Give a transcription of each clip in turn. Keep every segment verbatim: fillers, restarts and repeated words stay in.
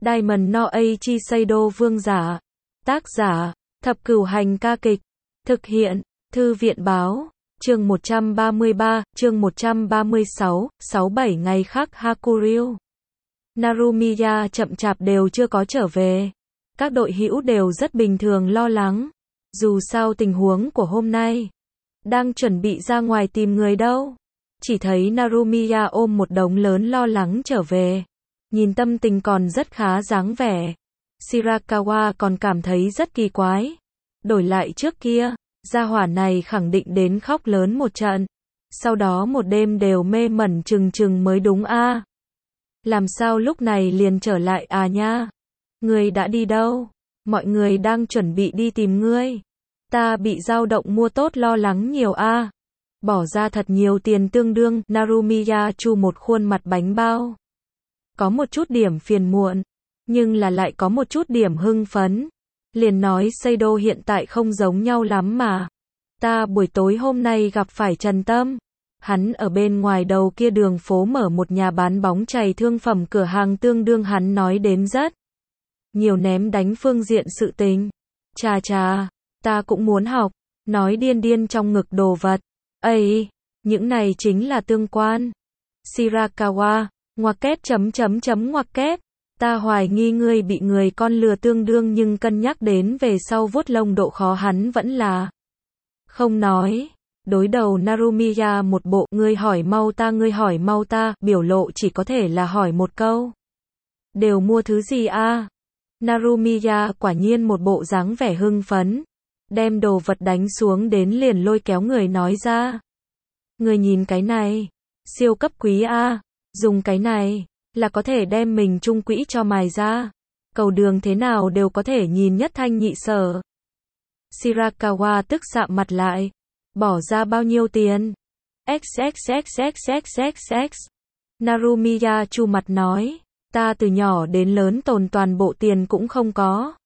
Diamond no Eiichi Seido vương giả. Tác giả, Thập Cửu Hành ca kịch. Thực hiện, Thư viện báo. Chương một trăm ba mươi ba, chương một trăm ba mươi sáu, sáu bảy ngày khác Hakuryu. Narumiya chậm chạp đều chưa có trở về. Các đội hữu đều rất bình thường lo lắng. Dù sao tình huống của hôm nay, đang chuẩn bị ra ngoài tìm người đâu. Chỉ thấy Narumiya ôm một đống lớn lo lắng trở về. Nhìn tâm tình còn rất khá dáng vẻ. Shirakawa còn cảm thấy rất kỳ quái. Đổi lại trước kia, gia hỏa này khẳng định đến khóc lớn một trận. Sau đó một đêm đều mê mẩn trừng trừng mới đúng a. Làm sao lúc này liền trở lại à nha? Ngươi đã đi đâu? Mọi người đang chuẩn bị đi tìm ngươi. Ta bị dao động mua tốt lo lắng nhiều a. Bỏ ra thật nhiều tiền tương đương. Narumiya chu một khuôn mặt bánh bao. Có một chút điểm phiền muộn, nhưng là lại có một chút điểm hưng phấn. Liền nói Seido hiện tại không giống nhau lắm mà. Ta buổi tối hôm nay gặp phải Trần Tâm. Hắn ở bên ngoài đầu kia đường phố mở một nhà bán bóng chày thương phẩm cửa hàng tương đương hắn nói đến rất nhiều ném đánh phương diện sự tình. Chà chà, ta cũng muốn học. Nói điên điên trong ngực đồ vật. Ây, những này chính là tương quan. Shirakawa, ngoặc kép chấm chấm chấm ngoặc kép. Ta hoài nghi ngươi bị người con lừa tương đương nhưng cân nhắc đến về sau vuốt lông độ khó hắn vẫn là không nói. Đối đầu Narumiya một bộ ngươi hỏi mau ta ngươi hỏi mau ta, biểu lộ chỉ có thể là hỏi một câu. Đều mua thứ gì a? Narumiya quả nhiên một bộ dáng vẻ hưng phấn. Đem đồ vật đánh xuống đến liền lôi kéo người nói ra. Người nhìn cái này. Siêu cấp quý a. Dùng cái này là có thể đem mình trung quỹ cho mài ra. Cầu đường thế nào đều có thể nhìn nhất thanh nhị sở. Shirakawa tức sạm mặt lại. Bỏ ra bao nhiêu tiền? xxxxxxxx. Narumiya chu mặt nói. Ta từ nhỏ đến lớn tồn toàn bộ tiền cũng không có.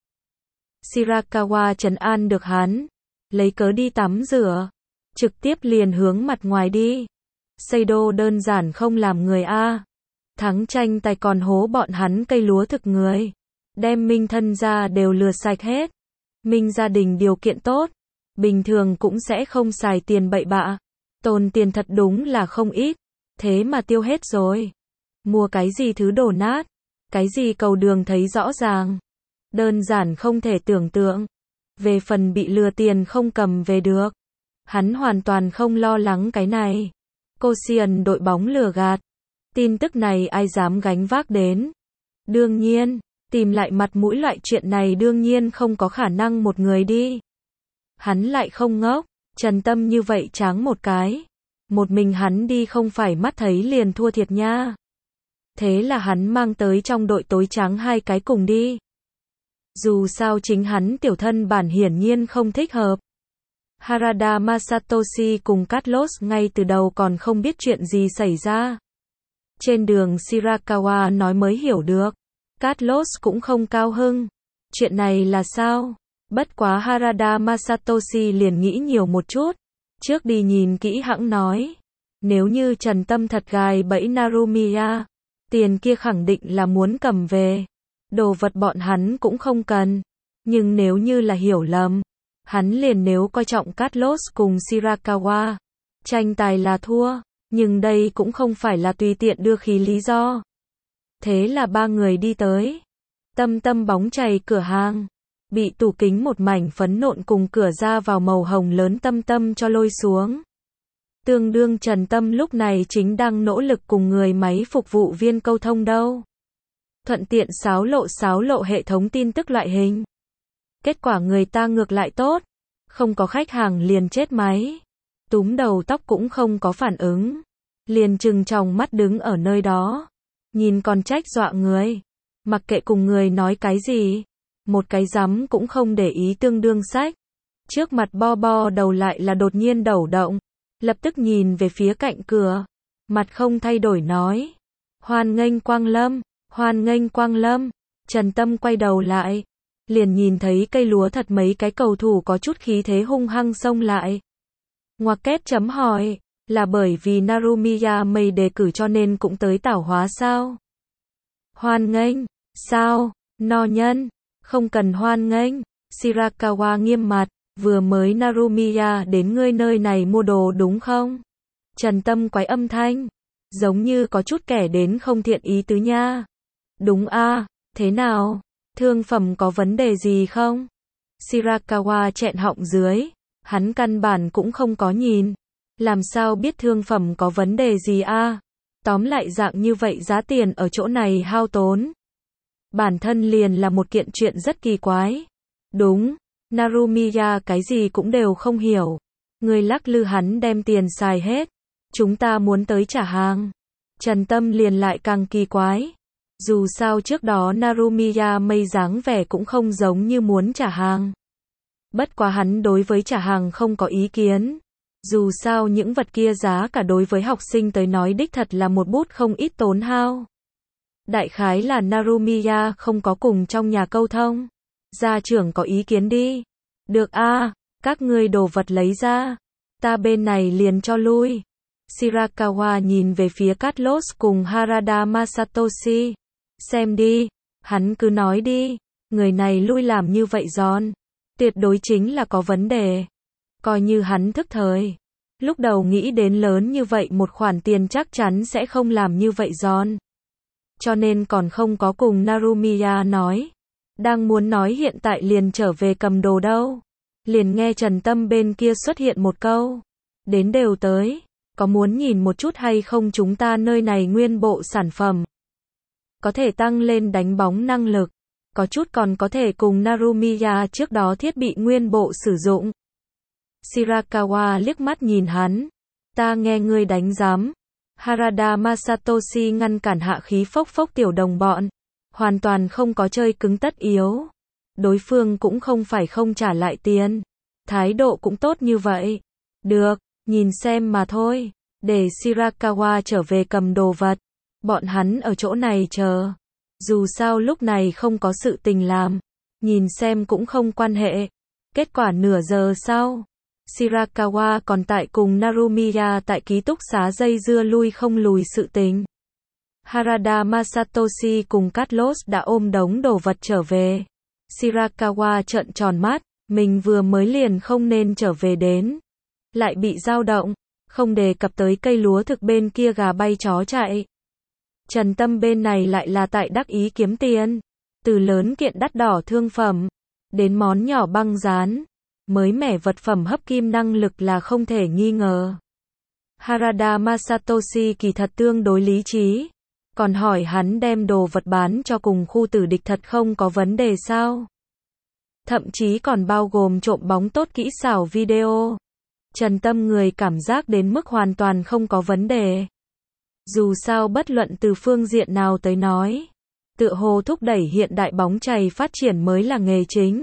Shirakawa trấn an được hắn. Lấy cớ đi tắm rửa. Trực tiếp liền hướng mặt ngoài đi. Seido đơn giản không làm người a. Thắng tranh tài còn hố bọn hắn cây lúa thực người. Đem Minh thân ra đều lừa sạch hết. Minh gia đình điều kiện tốt. Bình thường cũng sẽ không xài tiền bậy bạ. Tồn tiền thật đúng là không ít. Thế mà tiêu hết rồi. Mua cái gì thứ đổ nát. Cái gì cầu đường thấy rõ ràng. Đơn giản không thể tưởng tượng. Về phần bị lừa tiền không cầm về được. Hắn hoàn toàn không lo lắng cái này. Koshien đội bóng lừa gạt. Tin tức này ai dám gánh vác đến. Đương nhiên, tìm lại mặt mũi loại chuyện này đương nhiên không có khả năng một người đi. Hắn lại không ngốc, Trần Tâm như vậy tráng một cái. Một mình hắn đi không phải mắt thấy liền thua thiệt nha. Thế là hắn mang tới trong đội tối tráng hai cái cùng đi. Dù sao chính hắn tiểu thân bản hiển nhiên không thích hợp. Harada Masatoshi cùng Carlos ngay từ đầu còn không biết chuyện gì xảy ra. Trên đường Shirakawa nói mới hiểu được. Carlos cũng không cao hưng. Chuyện này là sao? Bất quá Harada Masatoshi liền nghĩ nhiều một chút. Trước đi nhìn kỹ hãng nói. Nếu như Trần Tâm thật gài bẫy Narumiya, tiền kia khẳng định là muốn cầm về. Đồ vật bọn hắn cũng không cần. Nhưng nếu như là hiểu lầm, hắn liền nếu coi trọng Carlos cùng Shirakawa. Tranh tài là thua, nhưng đây cũng không phải là tùy tiện đưa khí lý do. Thế là ba người đi tới. Tâm Tâm bóng chày cửa hàng. Bị tủ kính một mảnh phấn nộn cùng cửa ra vào màu hồng lớn Tâm Tâm cho lôi xuống. Tương đương Trần Tâm lúc này chính đang nỗ lực cùng người máy phục vụ viên câu thông đâu. Thuận tiện xáo lộ xáo lộ hệ thống tin tức loại hình. Kết quả người ta ngược lại tốt. Không có khách hàng liền chết máy. Túm đầu tóc cũng không có phản ứng. Liền trừng tròng mắt đứng ở nơi đó. Nhìn còn trách dọa người. Mặc kệ cùng người nói cái gì. Một cái rắm cũng không để ý tương đương sách. Trước mặt bo bo đầu lại là đột nhiên đẩu động. Lập tức nhìn về phía cạnh cửa. Mặt không thay đổi nói. Hoan nghênh Quang Lâm, hoan nghênh Quang Lâm. Trần Tâm quay đầu lại. Liền nhìn thấy cây lúa thật mấy cái cầu thủ có chút khí thế hung hăng xông lại. Ngoặc kép chấm hỏi. Là bởi vì Narumiya mây đề cử cho nên cũng tới tảo hóa sao? Hoan nghênh. Sao, no nhân, không cần hoan nghênh. Shirakawa nghiêm mặt, vừa mới Narumiya đến ngươi nơi này mua đồ đúng không? Trần Tâm quái âm thanh, giống như có chút kẻ đến không thiện ý tứ nha. Đúng a, thế nào? Thương phẩm có vấn đề gì không? Shirakawa chẹn họng dưới, hắn căn bản cũng không có nhìn. Làm sao biết thương phẩm có vấn đề gì a? Tóm lại dạng như vậy giá tiền ở chỗ này hao tốn. Bản thân liền là một kiện chuyện rất kỳ quái. Đúng, Narumiya cái gì cũng đều không hiểu. Người lắc lư hắn đem tiền xài hết. Chúng ta muốn tới trả hàng. Trần Tâm liền lại càng kỳ quái. Dù sao trước đó Narumiya mây dáng vẻ cũng không giống như muốn trả hàng. Bất quá hắn đối với trả hàng không có ý kiến. Dù sao những vật kia giá cả đối với học sinh tới nói đích thật là một bút không ít tốn hao. Đại khái là Narumiya không có cùng trong nhà câu thông. Gia trưởng có ý kiến đi. Được a, các ngươi đồ vật lấy ra. Ta bên này liền cho lui. Shirakawa nhìn về phía Carlos cùng Harada Masatoshi. Xem đi, hắn cứ nói đi. Người này lui làm như vậy giòn. Tuyệt đối chính là có vấn đề. Coi như hắn thức thời. Lúc đầu nghĩ đến lớn như vậy một khoản tiền chắc chắn sẽ không làm như vậy giòn. Cho nên còn không có cùng Narumiya nói. Đang muốn nói hiện tại liền trở về cầm đồ đâu. Liền nghe Trần Tâm bên kia xuất hiện một câu. Đến đều tới. Có muốn nhìn một chút hay không chúng ta nơi này nguyên bộ sản phẩm. Có thể tăng lên đánh bóng năng lực. Có chút còn có thể cùng Narumiya trước đó thiết bị nguyên bộ sử dụng. Shirakawa liếc mắt nhìn hắn. Ta nghe ngươi đánh giám. Harada Masatoshi ngăn cản hạ khí phốc phốc tiểu đồng bọn. Hoàn toàn không có chơi cứng tất yếu. Đối phương cũng không phải không trả lại tiền. Thái độ cũng tốt như vậy. Được, nhìn xem mà thôi. Để Shirakawa trở về cầm đồ vật. Bọn hắn ở chỗ này chờ. Dù sao lúc này không có sự tình làm. Nhìn xem cũng không quan hệ. Kết quả nửa giờ sau. Shirakawa còn tại cùng Narumiya tại ký túc xá dây dưa lui không lùi sự tình. Harada Masatoshi cùng Carlos đã ôm đống đồ vật trở về. Shirakawa trợn tròn mắt, mình vừa mới liền không nên trở về đến. Lại bị dao động, không đề cập tới cây lúa thực bên kia gà bay chó chạy. Trần Tâm bên này lại là tại đắc ý kiếm tiền. Từ lớn kiện đắt đỏ thương phẩm, đến món nhỏ băng dán. Mới mẻ vật phẩm hấp kim năng lực là không thể nghi ngờ. Harada Masatoshi kỳ thật tương đối lý trí. Còn hỏi hắn đem đồ vật bán cho cùng khu tử địch thật không có vấn đề sao? Thậm chí còn bao gồm trộm bóng tốt kỹ xảo video. Trần Tâm người cảm giác đến mức hoàn toàn không có vấn đề. Dù sao bất luận từ phương diện nào tới nói. Tựa hồ thúc đẩy hiện đại bóng chày phát triển mới là nghề chính.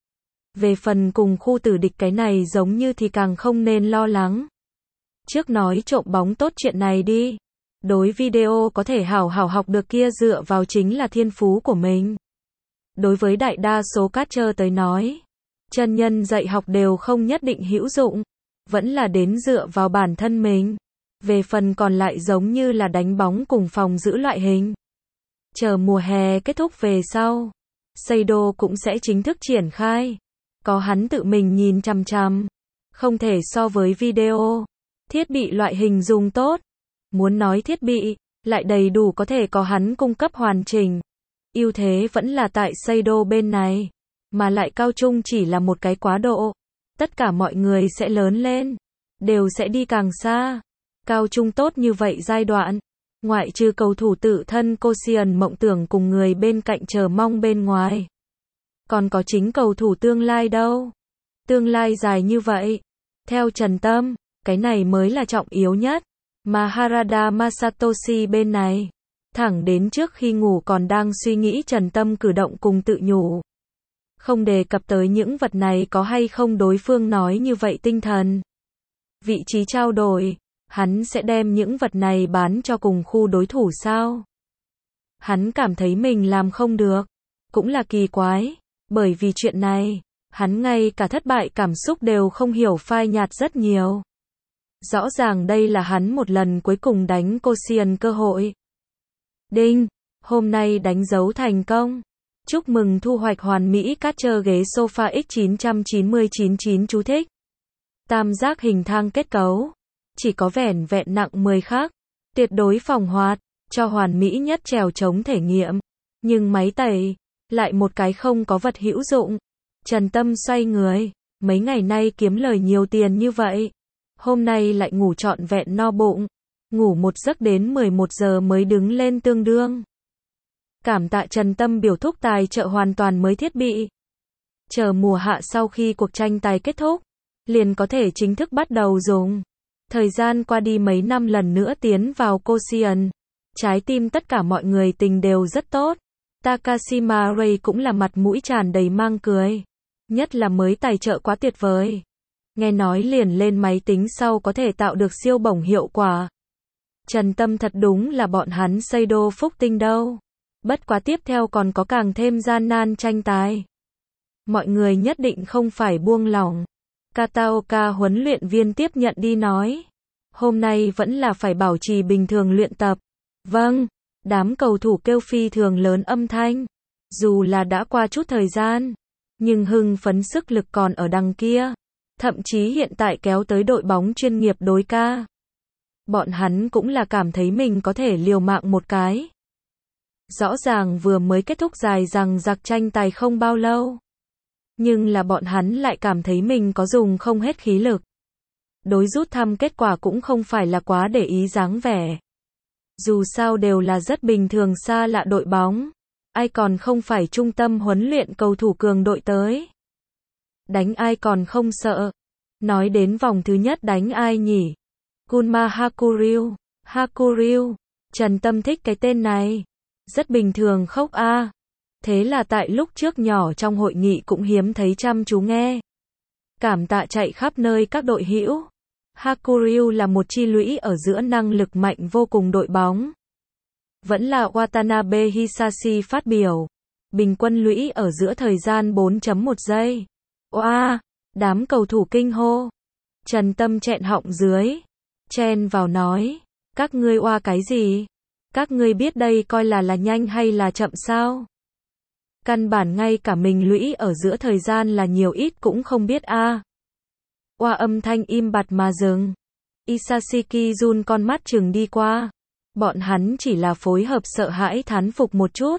Về phần cùng khu tử địch cái này giống như thì càng không nên lo lắng. Trước nói trộm bóng tốt chuyện này đi. Đối video có thể hảo hảo học được kia dựa vào chính là thiên phú của mình. Đối với đại đa số catcher tới nói, chân nhân dạy học đều không nhất định hữu dụng, vẫn là đến dựa vào bản thân mình. Về phần còn lại giống như là đánh bóng cùng phòng giữ loại hình. Chờ mùa hè kết thúc về sau, Seido cũng sẽ chính thức triển khai. Có hắn tự mình nhìn chằm chằm, không thể so với video. Thiết bị loại hình dùng tốt. Muốn nói thiết bị, lại đầy đủ có thể có hắn cung cấp hoàn chỉnh. Ưu thế vẫn là tại Seido bên này, mà lại cao trung chỉ là một cái quá độ. Tất cả mọi người sẽ lớn lên, đều sẽ đi càng xa. Cao trung tốt như vậy giai đoạn, ngoại trừ cầu thủ tự thân Kossian mộng tưởng cùng người bên cạnh chờ mong bên ngoài. Còn có chính cầu thủ tương lai đâu. Tương lai dài như vậy. Theo Trần Tâm, cái này mới là trọng yếu nhất. Mà Harada Masatoshi bên này, thẳng đến trước khi ngủ còn đang suy nghĩ Trần Tâm cử động cùng tự nhủ. Không đề cập tới những vật này có hay không đối phương nói như vậy tinh thần. Vị trí trao đổi, hắn sẽ đem những vật này bán cho cùng khu đối thủ sao? Hắn cảm thấy mình làm không được. Cũng là kỳ quái. Bởi vì chuyện này, hắn ngay cả thất bại cảm xúc đều không hiểu phai nhạt rất nhiều. Rõ ràng đây là hắn một lần cuối cùng đánh Kossian cơ hội. Đinh, Hôm nay đánh dấu thành công. Chúc mừng thu hoạch hoàn mỹ catcher ghế sofa X chín chín chín chín chú thích. Tam giác hình thang kết cấu. Chỉ có vẻn vẹn nặng mười khắc. Tuyệt đối phòng hoạt. Cho hoàn mỹ nhất trèo chống thể nghiệm. Nhưng máy tẩy. Lại một cái không có vật hữu dụng. Trần Tâm xoay người. Mấy ngày nay kiếm lời nhiều tiền như vậy. Hôm nay lại ngủ trọn vẹn no bụng. Ngủ một giấc đến mười một giờ mới đứng lên tương đương. Cảm tạ Trần Tâm biểu thúc tài trợ hoàn toàn mới thiết bị. Chờ mùa hạ sau khi cuộc tranh tài kết thúc, liền có thể chính thức bắt đầu dùng. Thời gian qua đi mấy năm lần nữa tiến vào Koshien. Trái tim tất cả mọi người tình đều rất tốt. Takashima Ray cũng là mặt mũi tràn đầy mang cười. Nhất là mới tài trợ quá tuyệt vời. Nghe nói liền lên máy tính sau có thể tạo được siêu bổng hiệu quả. Trần Tâm thật đúng là bọn hắn xây đô phúc tinh đâu. Bất quá tiếp theo còn có càng thêm gian nan tranh tài. Mọi người nhất định không phải buông lỏng. Kataoka huấn luyện viên tiếp nhận đi nói. Hôm nay vẫn là phải bảo trì bình thường luyện tập. Vâng, đám cầu thủ kêu phi thường lớn âm thanh. Dù là đã qua chút thời gian, nhưng hưng phấn sức lực còn ở đằng kia. Thậm chí hiện tại kéo tới đội bóng chuyên nghiệp đối ca. Bọn hắn cũng là cảm thấy mình có thể liều mạng một cái. Rõ ràng vừa mới kết thúc dài rằng giặc tranh tài không bao lâu. Nhưng là bọn hắn lại cảm thấy mình có dùng không hết khí lực. Đối rút thăm kết quả cũng không phải là quá để ý dáng vẻ. Dù sao đều là rất bình thường xa lạ đội bóng. Ai còn không phải trung tâm huấn luyện cầu thủ cường đội tới. Đánh ai còn không sợ. Nói đến vòng thứ nhất đánh ai nhỉ? Gunma Hakuryu. Hakuryu. Trần Tâm thích cái tên này. Rất bình thường khóc a. À. Thế là tại lúc trước nhỏ trong hội nghị cũng hiếm thấy chăm chú nghe. Cảm tạ chạy khắp nơi các đội hữu. Hakuryu là một chi lũy ở giữa năng lực mạnh vô cùng đội bóng. Vẫn là Watanabe Hisashi phát biểu. Bình quân lũy ở giữa thời gian bốn phẩy một giây. Oa, wow, đám cầu thủ kinh hô. Trần Tâm chẹn họng dưới. Chen vào nói. Các ngươi oa cái gì? Các ngươi biết đây coi là là nhanh hay là chậm sao? Căn bản ngay cả mình lũy ở giữa thời gian là nhiều ít cũng không biết a. À. Oa âm thanh im bặt mà dừng. Isashiki Jun con mắt chừng đi qua. Bọn hắn chỉ là phối hợp sợ hãi thán phục một chút.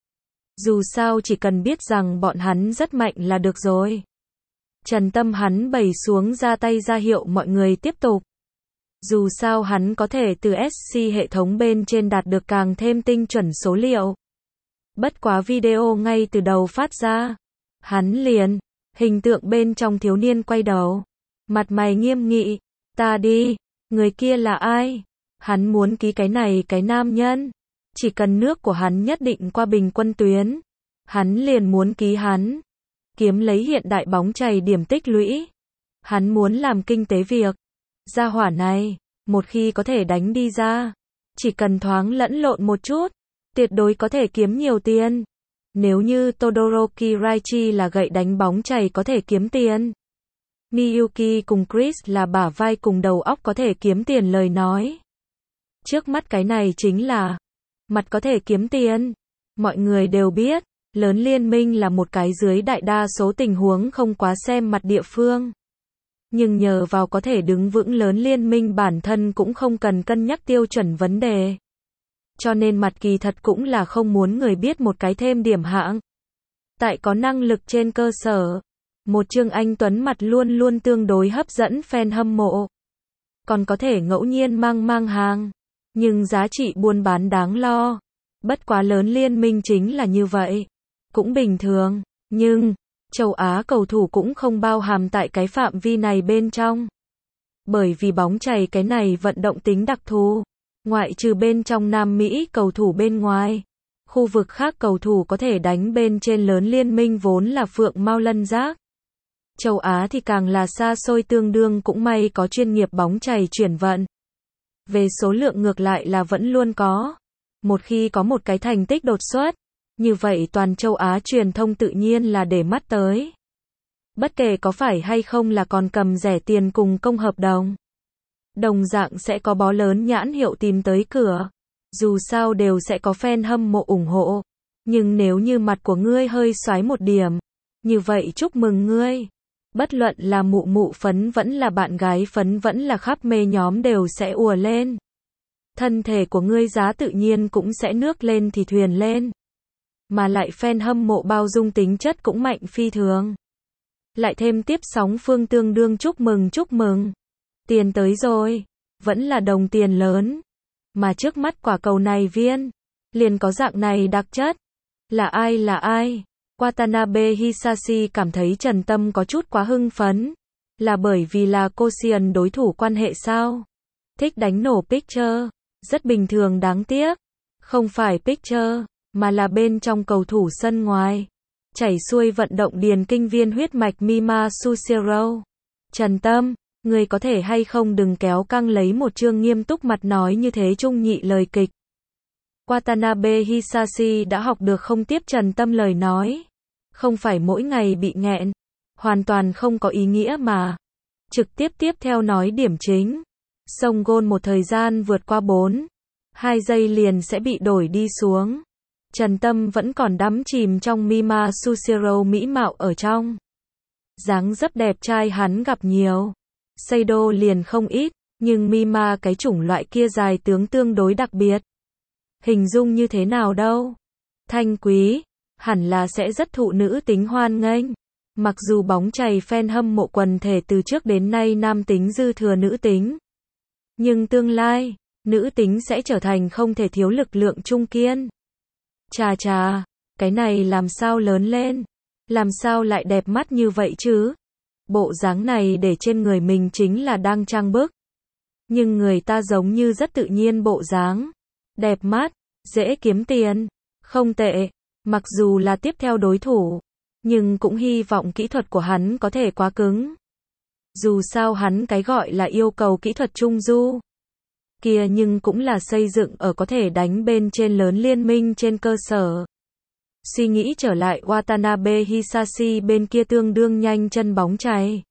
Dù sao chỉ cần biết rằng bọn hắn rất mạnh là được rồi. Trần Tâm hắn bày xuống ra tay ra hiệu mọi người tiếp tục. Dù sao hắn có thể từ ét xê hệ thống bên trên đạt được càng thêm tinh chuẩn số liệu. Bất quá video ngay từ đầu phát ra. Hắn liền, hình tượng bên trong thiếu niên quay đầu. Mặt mày nghiêm nghị. Ta đi, người kia là ai? Hắn muốn ký cái này cái nam nhân. Chỉ cần nước của hắn nhất định qua bình quân tuyến. Hắn liền muốn ký hắn. Kiếm lấy hiện đại bóng chày điểm tích lũy. Hắn muốn làm kinh tế việc. Gia hỏa này, một khi có thể đánh đi ra. Chỉ cần thoáng lẫn lộn một chút. Tuyệt đối có thể kiếm nhiều tiền. Nếu như Todoroki Raichi là gậy đánh bóng chày có thể kiếm tiền. Miyuki cùng Chris là bả vai cùng đầu óc có thể kiếm tiền lời nói. Trước mắt cái này chính là mặt có thể kiếm tiền. Mọi người đều biết, lớn liên minh là một cái dưới đại đa số tình huống không quá xem mặt địa phương. Nhưng nhờ vào có thể đứng vững lớn liên minh bản thân cũng không cần cân nhắc tiêu chuẩn vấn đề. Cho nên mặt kỳ thật cũng là không muốn người biết một cái thêm điểm hạng. Tại có năng lực trên cơ sở, một Trương Anh Tuấn mặt luôn luôn tương đối hấp dẫn fan hâm mộ. Còn có thể ngẫu nhiên mang mang hàng. Nhưng giá trị buôn bán đáng lo. Bất quá lớn liên minh chính là như vậy. Cũng bình thường. Nhưng, châu Á cầu thủ cũng không bao hàm tại cái phạm vi này bên trong. Bởi vì bóng chày cái này vận động tính đặc thù. Ngoại trừ bên trong Nam Mỹ cầu thủ bên ngoài. Khu vực khác cầu thủ có thể đánh bên trên lớn liên minh vốn là phượng mao lân giác. Châu Á thì càng là xa xôi tương đương cũng may có chuyên nghiệp bóng chày chuyển vận. Về số lượng ngược lại là vẫn luôn có. Một khi có một cái thành tích đột xuất, như vậy toàn châu Á truyền thông tự nhiên là để mắt tới. Bất kể có phải hay không là còn cầm rẻ tiền cùng công hợp đồng. Đồng dạng sẽ có bó lớn nhãn hiệu tìm tới cửa. Dù sao đều sẽ có fan hâm mộ ủng hộ. Nhưng nếu như mặt của ngươi hơi xoái một điểm, như vậy chúc mừng ngươi. Bất luận là mụ mụ phấn vẫn là bạn gái phấn vẫn là khắp mê nhóm đều sẽ ùa lên. Thân thể của ngươi giá tự nhiên cũng sẽ nước lên thì thuyền lên. Mà lại fan hâm mộ bao dung tính chất cũng mạnh phi thường. Lại thêm tiếp sóng phương tương đương chúc mừng chúc mừng. Tiền tới rồi. Vẫn là đồng tiền lớn. Mà trước mắt quả cầu này viên. Liền có dạng này đặc chất. Là ai là ai? Watanabe Hisashi cảm thấy Trần Tâm có chút quá hưng phấn. Là bởi vì là Koshien đối thủ quan hệ sao? Thích đánh nổ Picture. Rất bình thường đáng tiếc. Không phải Picture, mà là bên trong cầu thủ sân ngoài. Chảy xuôi vận động điền kinh viên huyết mạch Mima Sushiro. Trần Tâm, người có thể hay không đừng kéo căng lấy một chương nghiêm túc mặt nói như thế trung nhị lời kịch. Watanabe Hisashi đã học được không tiếp Trần Tâm lời nói. Không phải mỗi ngày bị nghẹn. Hoàn toàn không có ý nghĩa mà. Trực tiếp tiếp theo nói điểm chính. Sông gôn một thời gian vượt qua bốn, hai giây liền sẽ bị đổi đi xuống. Trần Tâm vẫn còn đắm chìm trong Mima Sushiro mỹ mạo ở trong. Dáng dấp đẹp trai hắn gặp nhiều. Seido liền không ít, nhưng Mima cái chủng loại kia dài tướng tương đối đặc biệt. Hình dung như thế nào đâu? Thanh quý, hẳn là sẽ rất thụ nữ tính hoan nghênh. Mặc dù bóng chày fan hâm mộ quần thể từ trước đến nay nam tính dư thừa nữ tính. Nhưng tương lai, nữ tính sẽ trở thành không thể thiếu lực lượng trung kiên. Chà chà, cái này làm sao lớn lên? Làm sao lại đẹp mắt như vậy chứ? Bộ dáng này để trên người mình chính là đang trang bức. Nhưng người ta giống như rất tự nhiên bộ dáng. Đẹp mắt, dễ kiếm tiền, không tệ. Mặc dù là tiếp theo đối thủ, nhưng cũng hy vọng kỹ thuật của hắn có thể quá cứng. Dù sao hắn cái gọi là yêu cầu kỹ thuật trung du. Kia nhưng cũng là xây dựng ở có thể đánh bên trên lớn liên minh trên cơ sở. Suy nghĩ trở lại Watanabe Hisashi bên kia tương đương nhanh chân bóng chày.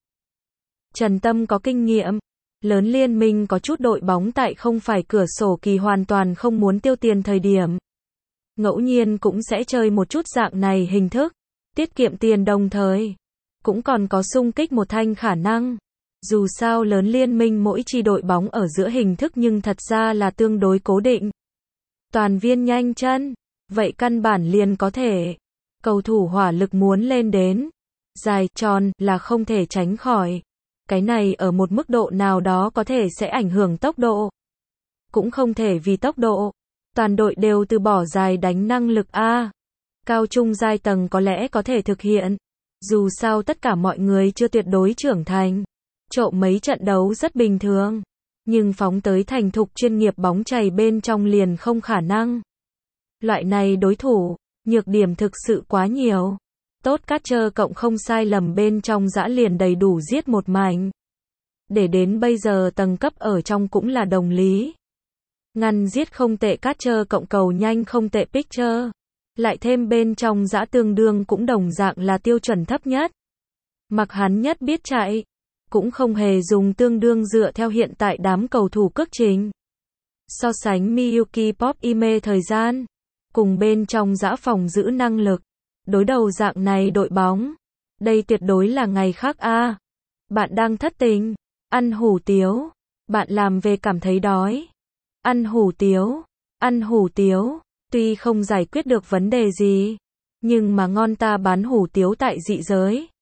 Trần Tâm có kinh nghiệm. Lớn liên minh có chút đội bóng tại không phải cửa sổ kỳ hoàn toàn không muốn tiêu tiền thời điểm. Ngẫu nhiên cũng sẽ chơi một chút dạng này hình thức. Tiết kiệm tiền đồng thời. Cũng còn có xung kích một thanh khả năng. Dù sao lớn liên minh mỗi chi đội bóng ở giữa hình thức nhưng thật ra là tương đối cố định. Toàn viên nhanh chân. Vậy căn bản liền có thể. Cầu thủ hỏa lực muốn lên đến. Dài, tròn là không thể tránh khỏi. Cái này ở một mức độ nào đó có thể sẽ ảnh hưởng tốc độ. Cũng không thể vì tốc độ. Toàn đội đều từ bỏ dài đánh năng lực A. Cao trung giai tầng có lẽ có thể thực hiện. Dù sao tất cả mọi người chưa tuyệt đối trưởng thành. Trộm mấy trận đấu rất bình thường. Nhưng phóng tới thành thục chuyên nghiệp bóng chày bên trong liền không khả năng. Loại này đối thủ, nhược điểm thực sự quá nhiều. Tốt catcher cộng không sai lầm bên trong dã liền đầy đủ giết một mảnh. Để đến bây giờ tầng cấp ở trong cũng là đồng lý. Ngăn giết không tệ catcher cộng cầu nhanh không tệ pitcher. Lại thêm bên trong dã tương đương cũng đồng dạng là tiêu chuẩn thấp nhất. Mặc hắn nhất biết chạy. Cũng không hề dùng tương đương dựa theo hiện tại đám cầu thủ cước trình. So sánh Miyuki Pop Ime thời gian. Cùng bên trong dã phòng giữ năng lực. Đối đầu dạng này đội bóng. Đây tuyệt đối là ngày khác a. Bạn đang thất tình. Ăn hủ tiếu. Bạn làm về cảm thấy đói. Ăn hủ tiếu. Ăn hủ tiếu. Tuy không giải quyết được vấn đề gì. Nhưng mà ngon ta bán hủ tiếu tại dị giới.